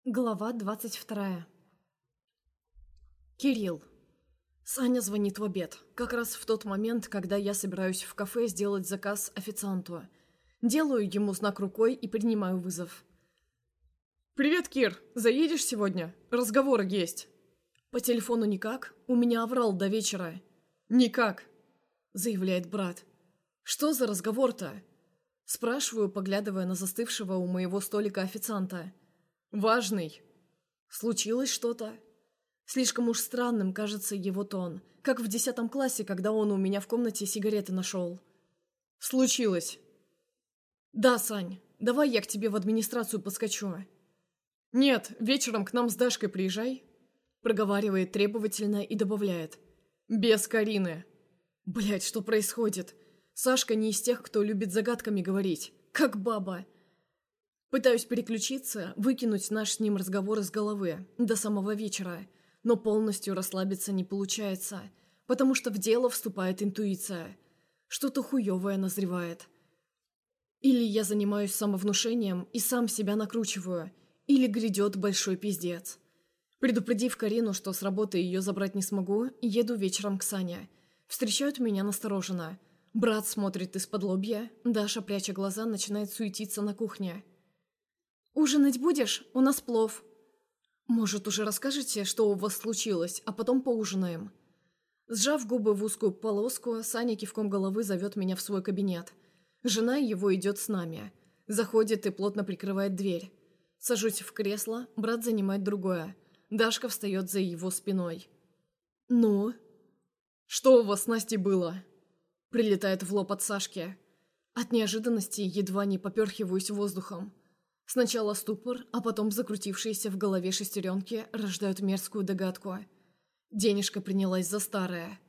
Глава 22. Кирилл. Саня звонит в обед. Как раз в тот момент, когда я собираюсь в кафе сделать заказ официанту. Делаю ему знак рукой и принимаю вызов. «Привет, Кир! Заедешь сегодня? Разговор есть». «По телефону никак? У меня аврал до вечера». «Никак», — заявляет брат. «Что за разговор-то?» Спрашиваю, поглядывая на застывшего у моего столика официанта. «Важный. Случилось что-то?» Слишком уж странным кажется его тон, как в 10 классе, когда он у меня в комнате сигареты нашел. «Случилось». «Да, Сань, давай я к тебе в администрацию подскочу». «Нет, вечером к нам с Дашкой приезжай», — проговаривает требовательно и добавляет. «Без Карины». Блять, что происходит? Сашка не из тех, кто любит загадками говорить. Как баба. Пытаюсь переключиться, выкинуть наш с ним разговор из головы до самого вечера, но полностью расслабиться не получается, потому что в дело вступает интуиция. Что-то хуевое назревает. Или я занимаюсь самовнушением и сам себя накручиваю, или грядет большой пиздец. Предупредив Карину, что с работы ее забрать не смогу, еду вечером к Сане. Встречают меня настороженно. Брат смотрит из-под лобья, Даша, пряча глаза, начинает суетиться на кухне. «Ужинать будешь? У нас плов». «Может, уже расскажете, что у вас случилось, а потом поужинаем?» Сжав губы в узкую полоску, Саня кивком головы зовет меня в свой кабинет. Жена его идет с нами. Заходит и плотно прикрывает дверь. Сажусь в кресло, брат занимает другое. Дашка встает за его спиной. «Ну?» «Что у вас с Настей было?» Прилетает в лоб от Сашки. От неожиданности едва не поперхиваюсь воздухом. Сначала ступор, а потом закрутившиеся в голове шестеренки рождают мерзкую догадку. Денежка принялась за старое.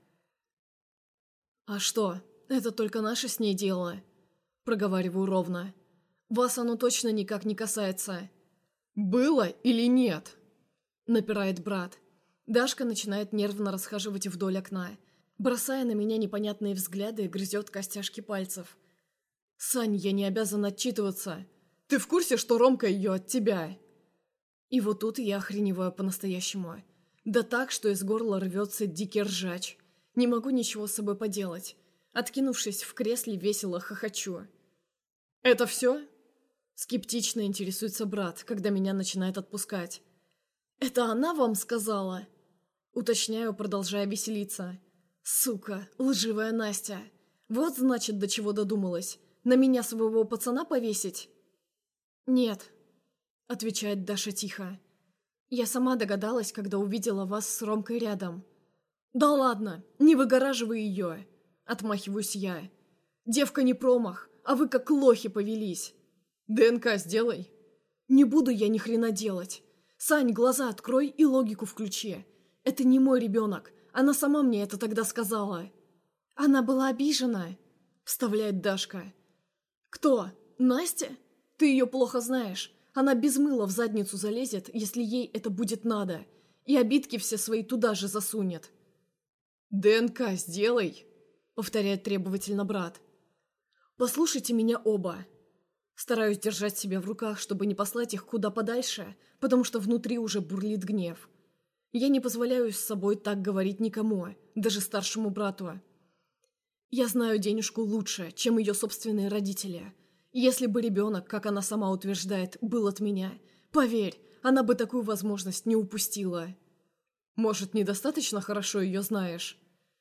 «А что, это только наше с ней дело?» Проговариваю ровно. «Вас оно точно никак не касается». «Было или нет?» Напирает брат. Дашка начинает нервно расхаживать вдоль окна. Бросая на меня непонятные взгляды, грызет костяшки пальцев. «Сань, я не обязан отчитываться. Ты в курсе, что Ромка ее от тебя?» И вот тут я охреневаю по-настоящему. Да так, что из горла рвется дикий ржач. Не могу ничего с собой поделать. Откинувшись в кресле, весело хохочу. «Это все?» Скептично интересуется брат, когда меня начинает отпускать. «Это она вам сказала?» Уточняю, продолжая веселиться. «Сука, лживая Настя. Вот, значит, до чего додумалась. На меня своего пацана повесить?» «Нет», — отвечает Даша тихо. «Я сама догадалась, когда увидела вас с Ромкой рядом». «Да ладно, не выгораживай ее!» — отмахиваюсь я. «Девка не промах, а вы как лохи повелись». «ДНК сделай». «Не буду я ни хрена делать. Сань, глаза открой и логику включи. Это не мой ребенок, она сама мне это тогда сказала». «Она была обижена», — вставляет Дашка. «Кто? Настя? Ты ее плохо знаешь. Она без мыла в задницу залезет, если ей это будет надо, и обидки все свои туда же засунет». «ДНК сделай», — повторяет требовательно брат. «Послушайте меня оба». Стараюсь держать себя в руках, чтобы не послать их куда подальше, потому что внутри уже бурлит гнев. Я не позволяю с собой так говорить никому, даже старшему брату. Я знаю денежку лучше, чем ее собственные родители. Если бы ребенок, как она сама утверждает, был от меня, поверь, она бы такую возможность не упустила. Может, недостаточно хорошо ее знаешь?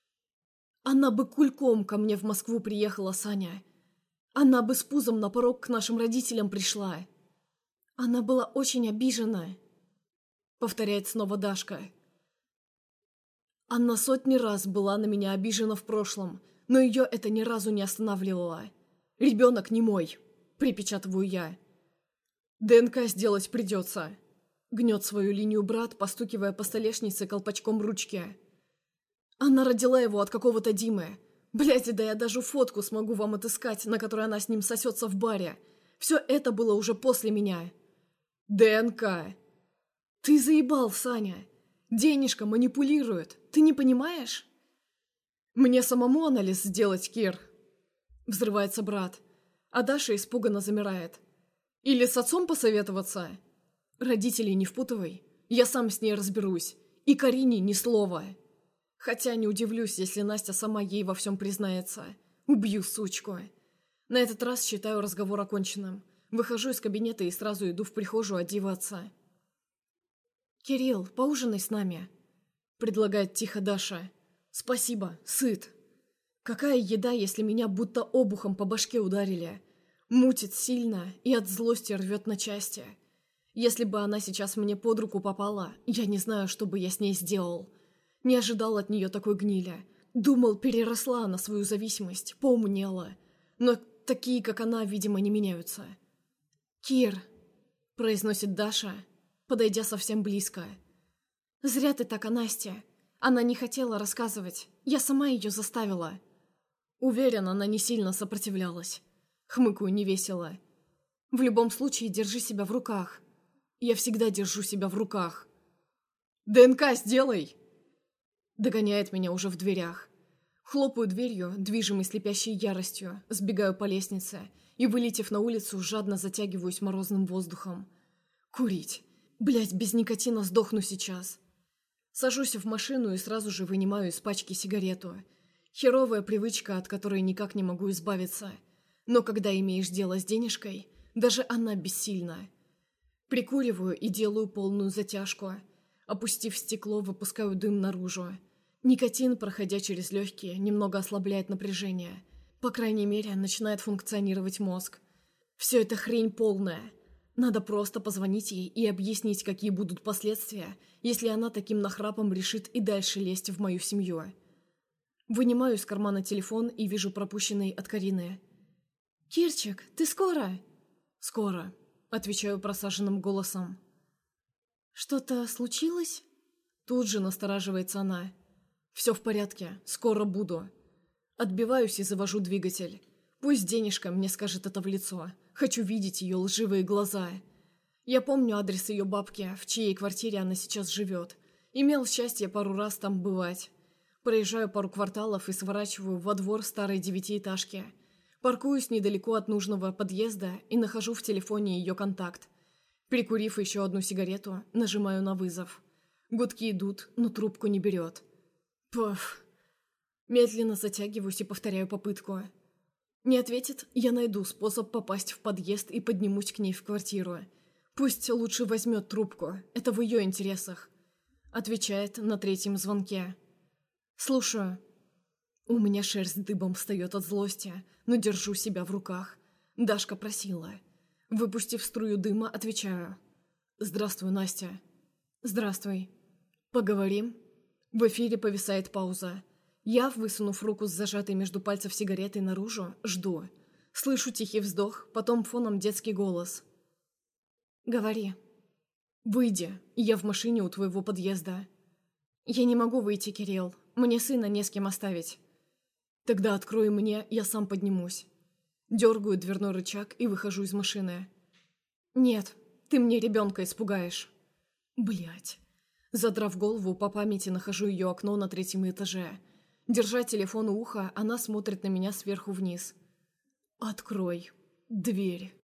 Она бы кульком ко мне в Москву приехала, Саня. Она бы с пузом на порог к нашим родителям пришла. Она была очень обижена, повторяет снова Дашка. Она сотни раз была на меня обижена в прошлом, но ее это ни разу не останавливало. «Ребенок не мой», — припечатываю я. «ДНК сделать придется», — гнет свою линию брат, постукивая по столешнице колпачком ручки. «Она родила его от какого-то Димы. Блядь, да я даже фотку смогу вам отыскать, на которой она с ним сосется в баре. Все это было уже после меня». «ДНК». «Ты заебал, Саня. Денежка манипулирует. Ты не понимаешь?» «Мне самому анализ сделать, Кир?» Взрывается брат, а Даша испуганно замирает. «Или с отцом посоветоваться?» Родителей не впутывай. Я сам с ней разберусь. И Карине ни слова. Хотя не удивлюсь, если Настя сама ей во всем признается. Убью сучку. На этот раз считаю разговор оконченным. Выхожу из кабинета и сразу иду в прихожую одеваться. «Кирилл, поужинай с нами», — предлагает тихо Даша. «Спасибо, сыт. Какая еда, если меня будто обухом по башке ударили? Мутит сильно и от злости рвет на части. Если бы она сейчас мне под руку попала, я не знаю, что бы я с ней сделал. Не ожидал от нее такой гнили. Думал, переросла она свою зависимость, поумнела. Но такие, как она, видимо, не меняются». «Кир», — произносит Даша, подойдя совсем близко. «Зря ты так о Насте. Она не хотела рассказывать. Я сама ее заставила». Уверен, она не сильно сопротивлялась. Хмыкаю невесело. «В любом случае, держи себя в руках». Я всегда держу себя в руках. «ДНК сделай!» Догоняет меня уже в дверях. Хлопаю дверью, движимой слепящей яростью, сбегаю по лестнице и, вылетев на улицу, жадно затягиваюсь морозным воздухом. Курить. Блять, без никотина сдохну сейчас. Сажусь в машину и сразу же вынимаю из пачки сигарету. Херовая привычка, от которой никак не могу избавиться. Но когда имеешь дело с денежкой, даже она бессильна. Прикуриваю и делаю полную затяжку. Опустив стекло, выпускаю дым наружу. Никотин, проходя через легкие, немного ослабляет напряжение. По крайней мере, начинает функционировать мозг. Все это хрень полная. Надо просто позвонить ей и объяснить, какие будут последствия, если она таким нахрапом решит и дальше лезть в мою семью. Вынимаю из кармана телефон и вижу пропущенный от Карины. «Кирчик, ты скоро?» «Скоро», — отвечаю просаженным голосом. «Что-то случилось?» Тут же настораживается она. «Все в порядке, скоро буду». Отбиваюсь и завожу двигатель. Пусть денежка мне скажет это в лицо. Хочу видеть ее лживые глаза. Я помню адрес ее бабки, в чьей квартире она сейчас живет. Имел счастье пару раз там бывать. Проезжаю пару кварталов и сворачиваю во двор старой 9-этажки. Паркуюсь недалеко от нужного подъезда и нахожу в телефоне ее контакт. Прикурив еще одну сигарету, нажимаю на вызов. Гудки идут, но трубку не берет. Пф. Медленно затягиваюсь и повторяю попытку. Не ответит, я найду способ попасть в подъезд и поднимусь к ней в квартиру. Пусть лучше возьмет трубку, это в ее интересах. Отвечает на третьем звонке. «Слушаю». У меня шерсть дыбом встает от злости, но держу себя в руках. Дашка просила. Выпустив струю дыма, отвечаю. «Здравствуй, Настя». «Здравствуй». «Поговорим?» В эфире повисает пауза. Я, высунув руку с зажатой между пальцев сигаретой наружу, жду. Слышу тихий вздох, потом фоном детский голос. «Говори». «Выйди, я в машине у твоего подъезда». «Я не могу выйти, Кирилл. Мне сына не с кем оставить». «Тогда открой мне, я сам поднимусь». Дергаю дверной рычаг и выхожу из машины. «Нет, ты мне ребенка испугаешь». Блять. Задрав голову, по памяти нахожу ее окно на 3-м этаже. Держа телефон у уха, она смотрит на меня сверху вниз. «Открой дверь».